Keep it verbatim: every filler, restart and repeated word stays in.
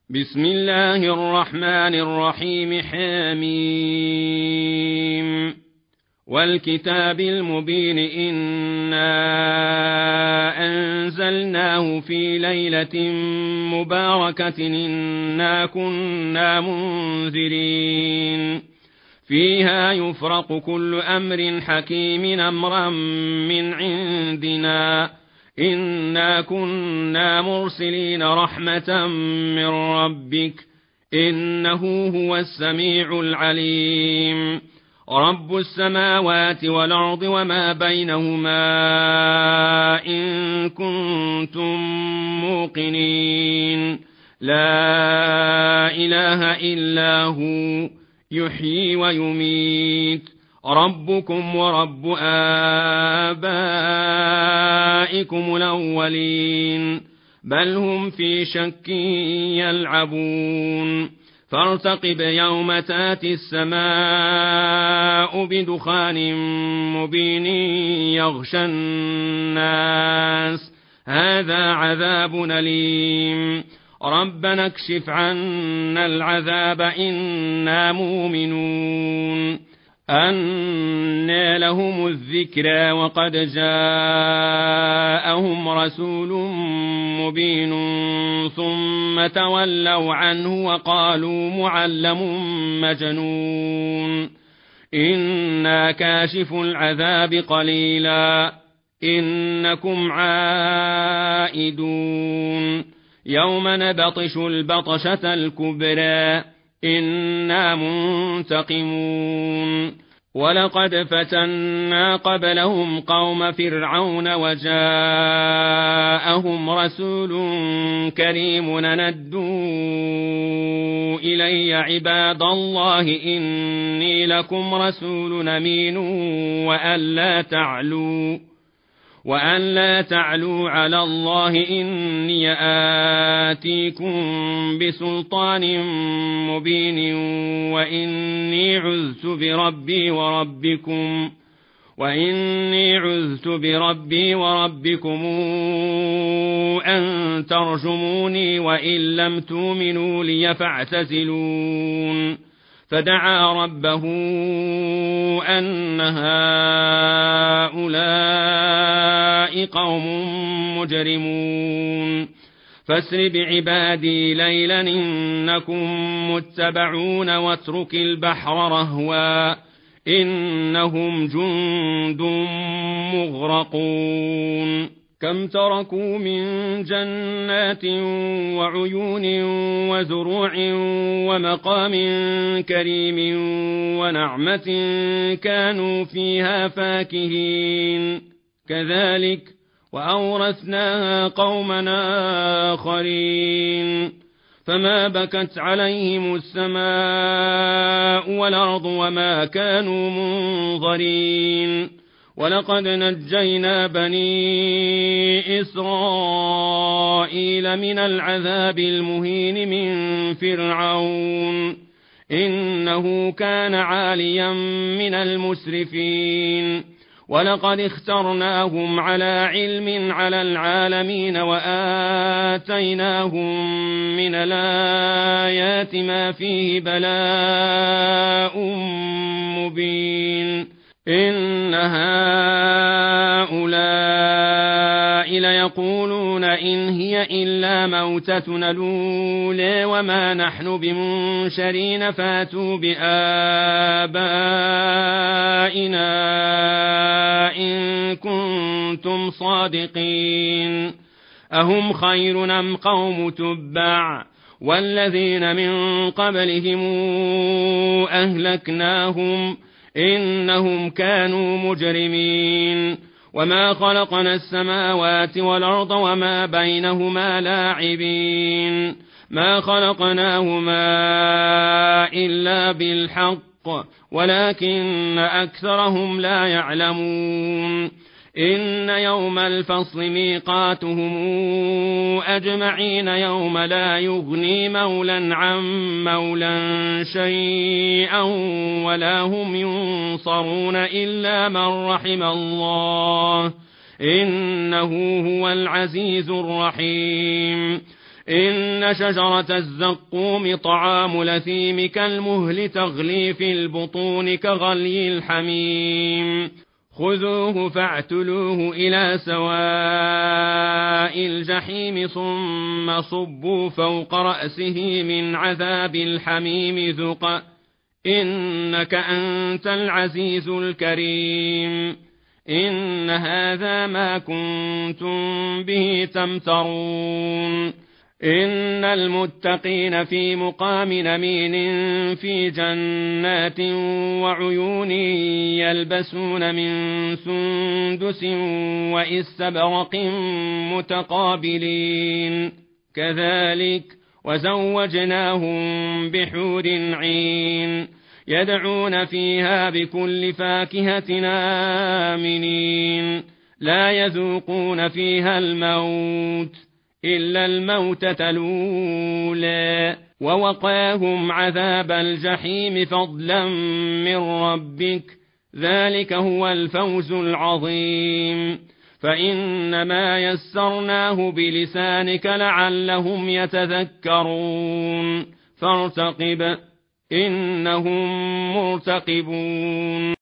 بسم الله الرحمن الرحيم. حميم والكتاب المبين إنا أنزلناه في ليلة مباركة إنا كنا منذرين فيها يفرق كل أمر حكيم أمرا من عندنا إنا كنا مرسلين رحمة من ربك إنه هو السميع العليم. رب السماوات والأرض وما بينهما إن كنتم موقنين لا إله إلا هو يحيي ويميت ربكم ورب آبائكم الأولين بل هم في شك يلعبون فارتقب يوم تاتي السماء بدخان مبين يغشى الناس هذا عذاب أليم ربنا اكشف عنا العذاب إنا مؤمنون. أنى لهم الذكرى وقد جاءهم رسول مبين ثم تولوا عنه وقالوا معلم مجنون إنا كاشف العذاب قليلا إنكم عائدون يوم نبطش البطشة الكبرى إنا منتقمون. ولقد فتنا قبلهم قوم فرعون وجاءهم رسول كريم ندوا إلي عباد الله إني لكم رسول أمين وأن لا تعلوا وأن لا تعلوا على الله إني آتيكم بسلطان مبين وإني عذت بربي وربكم وإني عذت بربي وربكم أن ترجموني وإن لم تؤمنوا لي فاعتزلون. فدعا ربه أن هؤلاء قوم مجرمون فاسر بعبادي ليلا إنكم متبعون واترك البحر رهوا إنهم جند مغرقون. كم تركوا من جنات وعيون وزروع ومقام كريم ونعمة كانوا فيها فاكهين كذلك وأورثناها قومنا آخرين فما بكت عليهم السماء والأرض وما كانوا منظرين. ولقد نجينا بني إسرائيل من العذاب المهين من فرعون إنه كان عاليا من المسرفين. ولقد اخترناهم على علم على العالمين وآتيناهم من الآيات ما فيه بلاء مبين. إن هؤلاء ليقولون إن هي إلا موتتنا الأولى وما نحن بمنشرين فاتوا بآبائنا إن كنتم صادقين. أهم خير أم قوم تبع والذين من قبلهم أهلكناهم إنهم كانوا مجرمين. وما خلقنا السماوات والأرض وما بينهما لاعبين ما خلقناهما إلا بالحق ولكن أكثرهم لا يعلمون. إن يوم الفصل ميقاتهم أجمعين يوم لا يغني مولا عن مولا شيئا ولا هم ينصرون إلا من رحم الله إنه هو العزيز الرحيم. إن شجرة الزقوم طعام لثيم كالمهل تغلي في البطون كغلي الحميم خذوه فاعتلوه إلى سواء الجحيم ثم صبوا فوق رأسه من عذاب الحميم ذق إنك أنت العزيز الكريم إن هذا ما كنتم به تمترون إن المتقين في مقام أمين في جنات وعيون يلبسون من سندس وإستبرق متقابلين كذلك وزوجناهم بحور عين يدعون فيها بكل فاكهة آمنين لا يذوقون فيها الموت إلا الموتة الأولى ووقاهم عذاب الجحيم فضلا من ربك ذلك هو الفوز العظيم فإنما يسرناه بلسانك لعلهم يتذكرون فارتقب إنهم مرتقبون